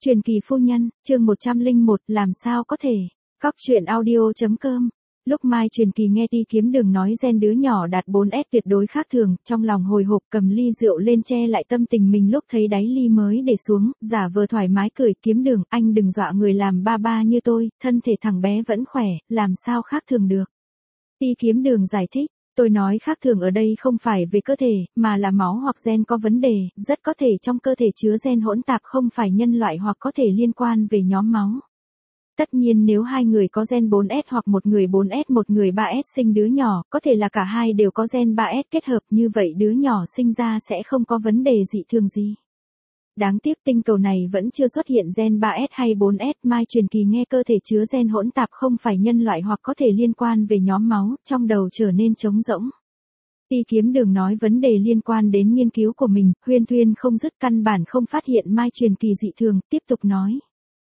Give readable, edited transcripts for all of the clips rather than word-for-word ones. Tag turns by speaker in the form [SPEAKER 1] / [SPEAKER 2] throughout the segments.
[SPEAKER 1] Truyền kỳ phu nhân, chương 101, làm sao có thể. Góc truyện audio.com. Lúc Mai Truyền kỳ nghe Ti Kiếm Đường nói gen đứa nhỏ đạt 4S tuyệt đối khác thường, trong lòng hồi hộp cầm ly rượu lên che lại tâm tình mình lúc thấy đáy ly mới để xuống, giả vờ thoải mái cười. Kiếm Đường, anh đừng dọa người làm ba ba như tôi, thân thể thằng bé vẫn khỏe, làm sao khác thường được. Ti Kiếm Đường giải thích. Tôi nói khác thường ở đây không phải về cơ thể, mà là máu hoặc gen có vấn đề, rất có thể trong cơ thể chứa gen hỗn tạp không phải nhân loại hoặc có thể liên quan về nhóm máu. Tất nhiên nếu hai người có gen 4S hoặc một người 4S một người 3S sinh đứa nhỏ, có thể là cả hai đều có gen 3S kết hợp, như vậy đứa nhỏ sinh ra sẽ không có vấn đề dị thường gì. Đáng tiếc tinh cầu này vẫn chưa xuất hiện gen 3S hay 4S. Mai Truyền kỳ nghe cơ thể chứa gen hỗn tạp không phải nhân loại hoặc có thể liên quan về nhóm máu, trong đầu trở nên trống rỗng. Ti Kiếm Đường nói vấn đề liên quan đến nghiên cứu của mình, huyên thuyên không dứt, căn bản không phát hiện Mai Truyền kỳ dị thường, tiếp tục nói.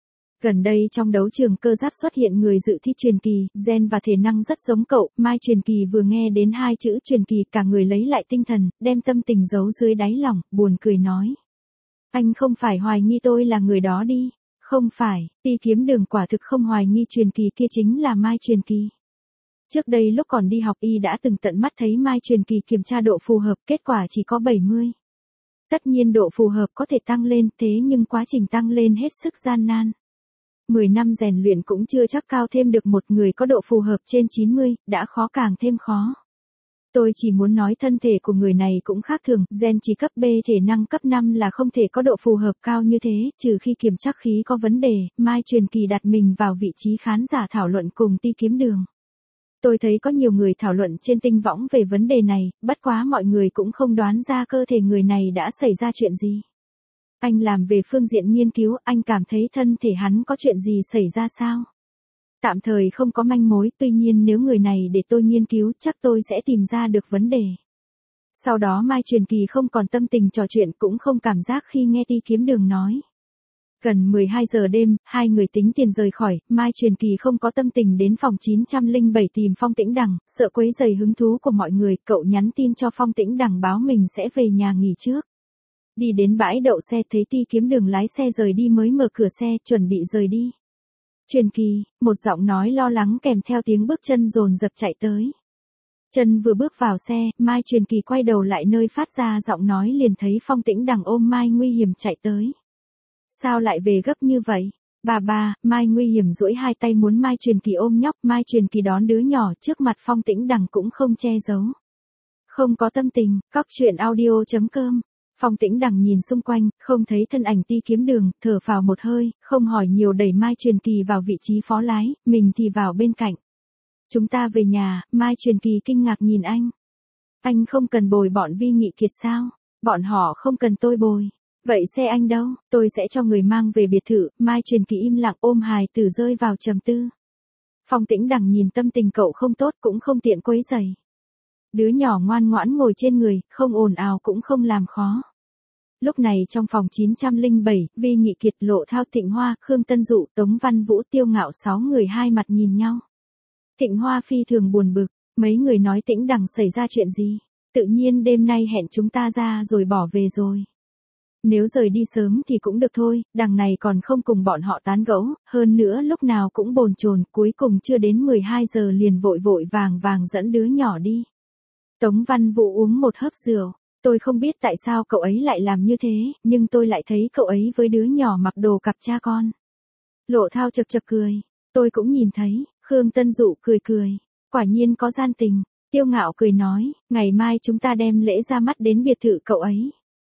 [SPEAKER 1] Gần đây trong đấu trường cơ giáp xuất hiện người dự thi truyền kỳ, gen và thể năng rất giống cậu. Mai Truyền kỳ vừa nghe đến hai chữ truyền kỳ cả người lấy lại tinh thần, đem tâm tình giấu dưới đáy lòng, buồn cười nói. Anh không phải hoài nghi tôi là người đó đi. Không phải, Ti Kiếm Đường quả thực không hoài nghi truyền kỳ kia chính là Mai Truyền kỳ. Trước đây lúc còn đi học y đã từng tận mắt thấy Mai Truyền kỳ kiểm tra độ phù hợp, kết quả chỉ có 70. Tất nhiên độ phù hợp có thể tăng lên, thế nhưng quá trình tăng lên hết sức gian nan. 10 năm rèn luyện cũng chưa chắc cao thêm được một người có độ phù hợp trên 90, đã khó càng thêm khó. Tôi chỉ muốn nói thân thể của người này cũng khác thường, gen chỉ cấp B thể năng cấp 5 là không thể có độ phù hợp cao như thế, trừ khi kiểm trắc khí có vấn đề. Mai Truyền kỳ đặt mình vào vị trí khán giả thảo luận cùng Ti Kiếm Đường. Tôi thấy có nhiều người thảo luận trên tinh võng về vấn đề này, bất quá mọi người cũng không đoán ra cơ thể người này đã xảy ra chuyện gì. Anh làm về phương diện nghiên cứu, anh cảm thấy thân thể hắn có chuyện gì xảy ra sao? Tạm thời không có manh mối, tuy nhiên nếu người này để tôi nghiên cứu, chắc tôi sẽ tìm ra được vấn đề. Sau đó Mai Truyền kỳ không còn tâm tình trò chuyện, cũng không cảm giác khi nghe Ti Kiếm Đường nói. Gần 12 giờ đêm, hai người tính tiền rời khỏi, Mai Truyền kỳ không có tâm tình đến phòng 907 tìm Phong Tĩnh Đằng, sợ quấy rầy hứng thú của mọi người, cậu nhắn tin cho Phong Tĩnh Đằng báo mình sẽ về nhà nghỉ trước. Đi đến bãi đậu xe thấy Ti Kiếm Đường lái xe rời đi mới mở cửa xe, chuẩn bị rời đi. Truyền kỳ, một giọng nói lo lắng kèm theo tiếng bước chân dồn dập chạy tới. Chân vừa bước vào xe, Mai Truyền kỳ quay đầu lại nơi phát ra giọng nói liền thấy Phong Tĩnh Đằng ôm Mai nguy hiểm chạy tới. Sao lại về gấp như vậy? Bà, Mai nguy hiểm duỗi hai tay muốn Mai Truyền kỳ ôm nhóc, Mai Truyền kỳ đón đứa nhỏ trước mặt Phong Tĩnh Đằng cũng không che giấu. Không có tâm tình, góc truyện audio.com. Phong Tĩnh Đằng nhìn xung quanh, không thấy thân ảnh Ti Kiếm Đường, thở phào một hơi, không hỏi nhiều đẩy Mai Truyền kỳ vào vị trí phó lái, mình thì vào bên cạnh. Chúng ta về nhà. Mai Truyền kỳ kinh ngạc nhìn anh. Anh không cần bồi bọn Vi Nghị Kiệt sao? Bọn họ không cần tôi bồi. Vậy xe anh đâu? Tôi sẽ cho người mang về biệt thự. Mai Truyền kỳ im lặng ôm hài tử rơi vào trầm tư. Phong Tĩnh Đằng nhìn tâm tình cậu không tốt cũng không tiện quấy rầy. Đứa nhỏ ngoan ngoãn ngồi trên người, không ồn ào cũng không làm khó. Lúc này trong phòng 907, Vi Nghị Kiệt, Lộ Thao, Thịnh Hoa, Khương Tân Dụ, Tống Văn Vũ, Tiêu Ngạo 6 người hai mặt nhìn nhau. Thịnh Hoa phi thường buồn bực, mấy người nói Tĩnh Đằng xảy ra chuyện gì? Tự nhiên đêm nay hẹn chúng ta ra rồi bỏ về rồi. Nếu rời đi sớm thì cũng được thôi, đằng này còn không cùng bọn họ tán gẫu, hơn nữa lúc nào cũng bồn chồn, cuối cùng chưa đến 12 giờ liền vội vội vàng dẫn đứa nhỏ đi. Tống Văn Vũ uống một hớp rượu. Tôi không biết tại sao cậu ấy lại làm như thế, nhưng tôi lại thấy cậu ấy với đứa nhỏ mặc đồ cặp cha con. Lộ Thao chật chật cười. Tôi cũng nhìn thấy. Khương Tân Dụ cười. Quả nhiên có gian tình. Tiêu Ngạo cười nói, ngày mai chúng ta đem lễ ra mắt đến biệt thự cậu ấy.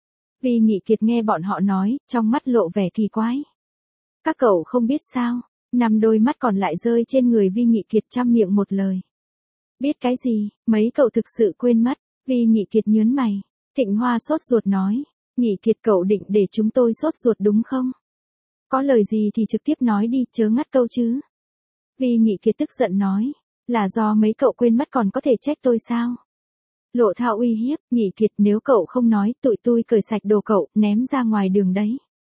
[SPEAKER 1] Vi Nghị Kiệt nghe bọn họ nói, trong mắt lộ vẻ kỳ quái. Các cậu không biết sao? 5 đôi mắt còn lại rơi trên người Vi Nghị Kiệt trăm miệng một lời. Biết cái gì? Mấy cậu thực sự quên mất. Vi Nghị Kiệt nhớn mày. Thịnh Hoa sốt ruột nói, Nghị Kiệt cậu định để chúng tôi sốt ruột đúng không? Có lời gì thì trực tiếp nói đi, chớ ngắt câu chứ. Vi Nghị Kiệt tức giận nói, là do mấy cậu quên mất còn có thể trách tôi sao? Lộ Thao uy hiếp, Nghị Kiệt nếu cậu không nói, tụi tôi cởi sạch đồ cậu, ném ra ngoài đường đấy.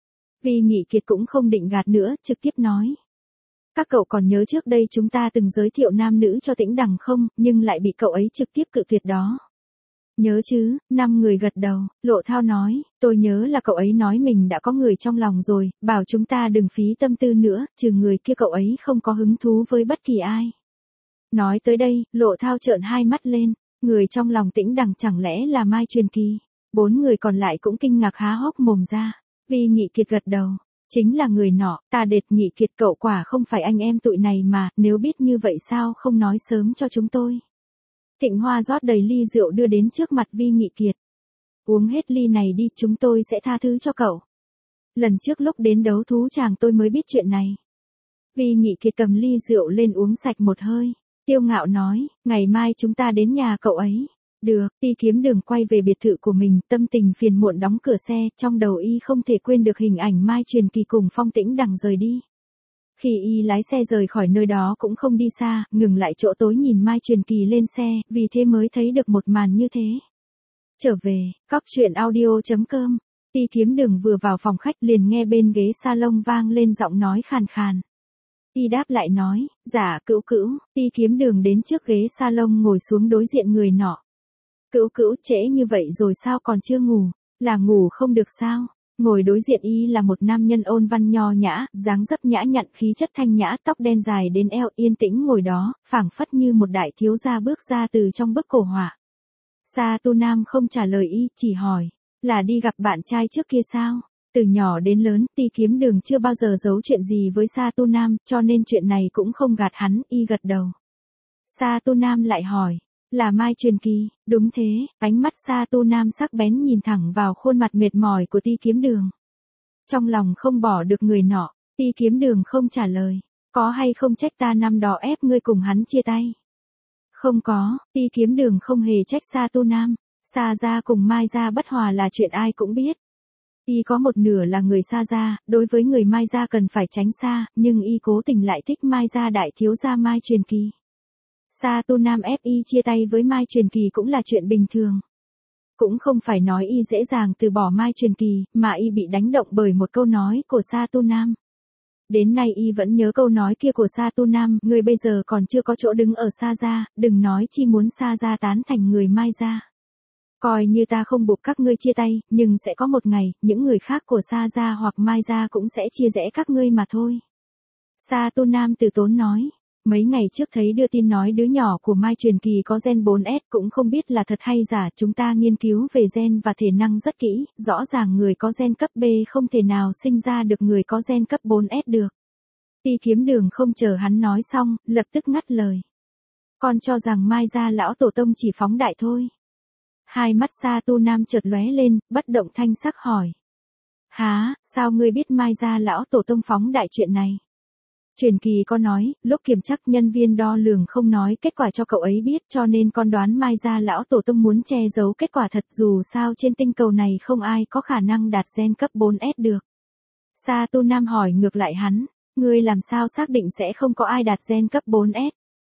[SPEAKER 1] Vi Nghị Kiệt cũng không định gạt nữa, trực tiếp nói. Các cậu còn nhớ trước đây chúng ta từng giới thiệu nam nữ cho Tĩnh Đằng không, nhưng lại bị cậu ấy trực tiếp cự tuyệt đó. Nhớ chứ, 5 người gật đầu, Lộ Thao nói, tôi nhớ là cậu ấy nói mình đã có người trong lòng rồi, bảo chúng ta đừng phí tâm tư nữa, trừ người kia cậu ấy không có hứng thú với bất kỳ ai. Nói tới đây, Lộ Thao trợn hai mắt lên, người trong lòng Tĩnh Đằng chẳng lẽ là Mai Truyền Kỳ. 4 người còn lại cũng kinh ngạc há hốc mồm ra. Vi Nghị Kiệt gật đầu, chính là người nọ, ta đệt Nghị Kiệt cậu quả không phải anh em tụi này mà, nếu biết như vậy sao không nói sớm cho chúng tôi. Thịnh Hoa rót đầy ly rượu đưa đến trước mặt Vi Nghị Kiệt. Uống hết ly này đi, chúng tôi sẽ tha thứ cho cậu. Lần trước lúc đến đấu thú tràng tôi mới biết chuyện này. Vi Nghị Kiệt cầm ly rượu lên uống sạch một hơi. Tiêu Ngạo nói, ngày mai chúng ta đến nhà cậu ấy. Được, Ti Kiếm Đường quay về biệt thự của mình, tâm tình phiền muộn đóng cửa xe, trong đầu y không thể quên được hình ảnh Mai Truyền Kỳ cùng Phong Tĩnh Đằng rời đi. Khi y lái xe rời khỏi nơi đó cũng không đi xa, ngừng lại chỗ tối nhìn Mai Truyền Kỳ lên xe, vì thế mới thấy được một màn như thế. Trở về, cóc truyện audio.com, Ti Kiếm Đường vừa vào phòng khách liền nghe bên ghế salon vang lên giọng nói khàn khàn. Y đáp lại nói, dạ Cữu Cữu. Ti Kiếm Đường đến trước ghế salon ngồi xuống đối diện người nọ. Cữu Cữu, trễ như vậy rồi sao còn chưa ngủ, là ngủ không được sao? Ngồi đối diện y là một nam nhân ôn văn nho nhã, dáng dấp nhã nhặn, khí chất thanh nhã, tóc đen dài đến eo, yên tĩnh ngồi đó, phảng phất như một đại thiếu gia bước ra từ trong bức cổ họa. Sa Tu Nam không trả lời y, chỉ hỏi, là đi gặp bạn trai trước kia sao? Từ nhỏ đến lớn, Ti Kiếm Đường chưa bao giờ giấu chuyện gì với Sa Tu Nam, cho nên chuyện này cũng không gạt hắn, y gật đầu. Sa Tu Nam lại hỏi, là Mai Truyền Kỳ? Đúng thế, ánh mắt Sa Tu Nam sắc bén nhìn thẳng vào khuôn mặt mệt mỏi của Ti Kiếm Đường. Trong lòng không bỏ được người nọ, Ti Kiếm Đường không trả lời, có hay không trách ta năm đó ép ngươi cùng hắn chia tay? Không có, Ti Kiếm Đường không hề trách Sa Tu Nam, Sa gia cùng Mai gia bất hòa là chuyện ai cũng biết. Y có một nửa là người Sa gia, đối với người Mai gia cần phải tránh xa, nhưng y cố tình lại thích Mai gia đại thiếu gia Mai Truyền Kỳ. Sa Tu Nam ép y chia tay với Mai Truyền Kỳ cũng là chuyện bình thường. Cũng không phải nói y dễ dàng từ bỏ Mai Truyền Kỳ, mà y bị đánh động bởi một câu nói của Sa Tu Nam. Đến nay y vẫn nhớ câu nói kia của Sa Tu Nam, người bây giờ còn chưa có chỗ đứng ở Sa gia, đừng nói chi muốn Sa gia tán thành người Mai gia. Coi như ta không buộc các ngươi chia tay, nhưng sẽ có một ngày, những người khác của Sa gia hoặc Mai gia cũng sẽ chia rẽ các ngươi mà thôi. Sa Tu Nam từ tốn nói. Mấy ngày trước thấy đưa tin nói đứa nhỏ của Mai Truyền Kỳ có gen 4S, cũng không biết là thật hay giả, chúng ta nghiên cứu về gen và thể năng rất kỹ, rõ ràng người có gen cấp B không thể nào sinh ra được người có gen cấp 4S được. Ti Kiếm Đường không chờ hắn nói xong, lập tức ngắt lời. Con cho rằng Mai gia lão tổ tông chỉ phóng đại thôi. Hai mắt Sa Tu Nam chợt lóe lên, bất động thanh sắc hỏi. Hả, sao ngươi biết Mai gia lão tổ tông phóng đại chuyện này? Truyền Kỳ có nói, lúc kiểm chắc nhân viên đo lường không nói kết quả cho cậu ấy biết, cho nên con đoán Mai gia lão tổ tông muốn che giấu kết quả thật, dù sao trên tinh cầu này không ai có khả năng đạt gen cấp 4S được. Sa Tu Nam hỏi ngược lại hắn, ngươi làm sao xác định sẽ không có ai đạt gen cấp 4S?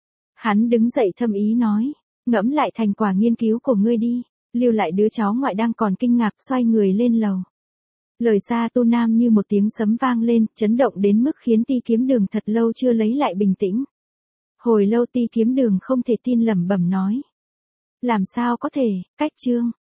[SPEAKER 1] Hắn đứng dậy thâm ý nói, ngẫm lại thành quả nghiên cứu của ngươi đi, lưu lại đứa cháu ngoại đang còn kinh ngạc, xoay người lên lầu. Lời Sa Tu Nam như một tiếng sấm vang lên, chấn động đến mức khiến Ti Kiếm Đường thật lâu chưa lấy lại bình tĩnh. Hồi lâu Ti Kiếm Đường không thể tin lẩm bẩm nói. Làm sao có thể, cách chương.